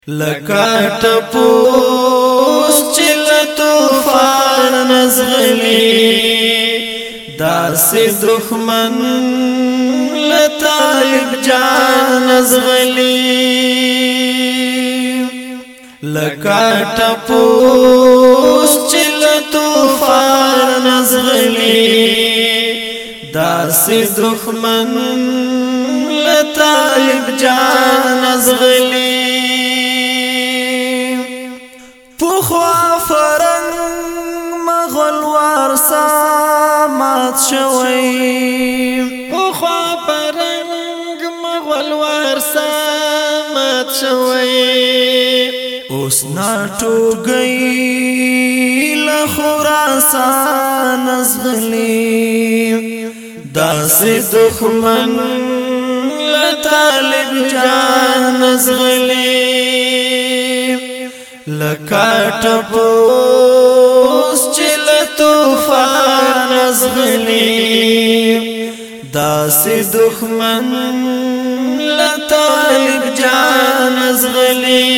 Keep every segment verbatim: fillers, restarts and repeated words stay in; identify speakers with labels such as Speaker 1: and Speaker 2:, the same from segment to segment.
Speaker 1: لکه ټپوس چې له طوفان نزغلي داسې دښمن له طالب جان نزغلي لکه ټپوس چې له طوفان نزغلي داسې دښمن له طالب جان نزغلي پخوا فرنگ مغل وارسا مات شوی پخوا فرنگ مغل وارسا مات شوی اوس ناټو گئی لخراسان نزغلی داسې دښمن لطالب جان نزغلی لکه ټپوس چې له طوفان نزغلي داسې دښمن له طالب جان نزغلي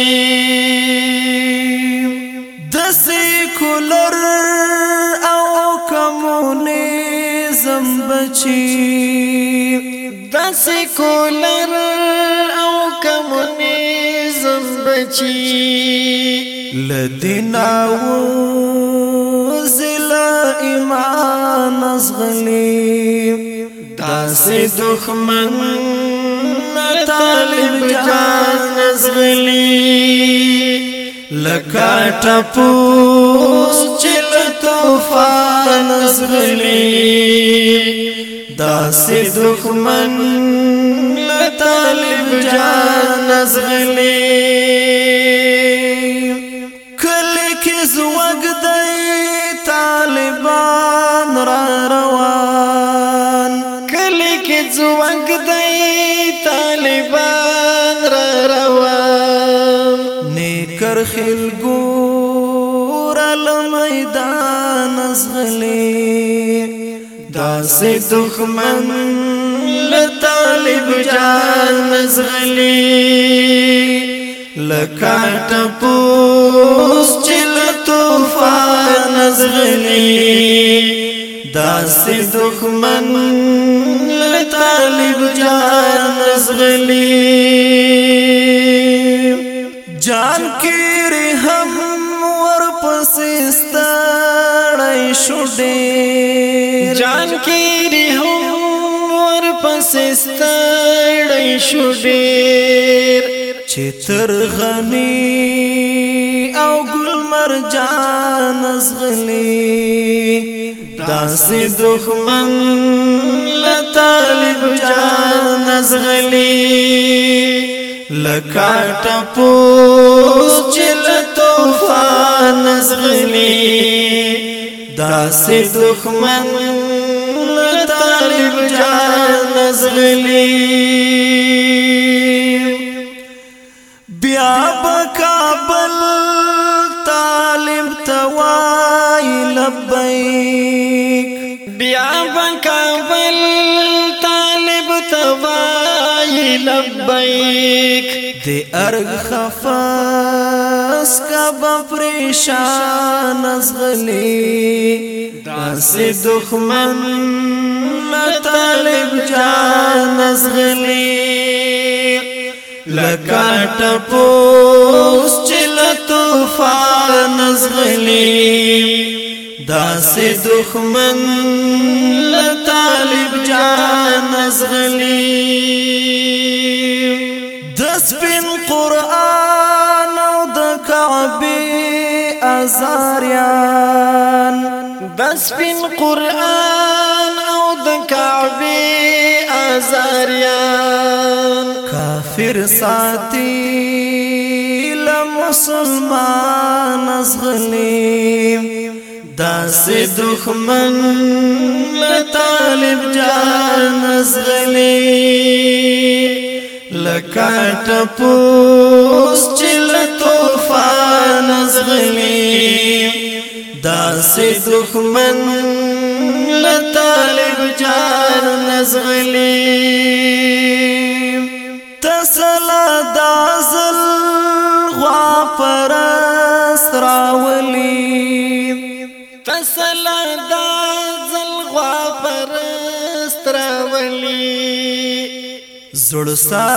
Speaker 1: د سیکولر او کمونیزم بچي د سیکولر او کمونیزم بچي لدینا وزلا ایمان نزغلی داسې دښمن طالب جان نزغلی لکه ټپوس چې له طوفان نزغلی داسې دښمن طالب جان نزغلی زوګ دی طالبان را روان کلی کې زوګ دی طالبان را روان نیکر خل ګور ال میدان نزغلی داسې دښمن له طالب جان نزغلی لکه ټپوس چې طوفان نزغلی داسې دښمن له طالب جان نزغلی جان کیری هم ورپسې ستړی شو ډېر جان کیری هم ورپسې ستړی شو ډېر چې تر غنی او ګل مرجان نزغلی داسې دښمن له طالب جان نزغلی لکه ټپوس چې له طوفان نزغلی داسې دښمن له طالب جان نزغلی بیا بکابل طالب توای لبیک بیا بکابل طالب توای لبیک دی ارغ خفاس کا بپریشان نزغلی داسې دښمن طالب جان نزغلی لکه ټپوس چې له طوفان نزغلی داسې دښمن له طالب جان نزغلی د سپین قرآن او د کعبې ازاریان د سپین قرآن او د کعبې ازاریان کافر ساتي لمسلمان نزغلی داسې دښمن لطالب جان نزغلی لکه ټپوس چې له طوفان نزغلی داسې دښمن لطالب جان نزغلی تسلا دازل راولي فصلا دا زلغوا پرست راولي زړ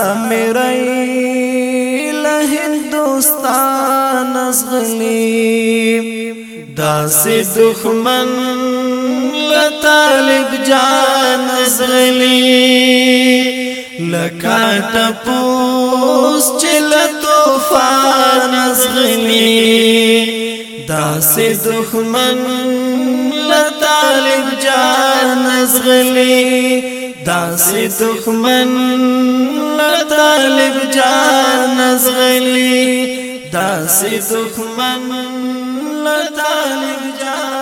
Speaker 1: سامري له هندوستان ازغلي داسې دښمن له طالب جان ازغلي لکه ټپوس چې له طوفان ازغلي داسې دښمن له طالب جان ازغلي داسې دښمن له طالب جان ازغلي داسې دښمن له طالب جان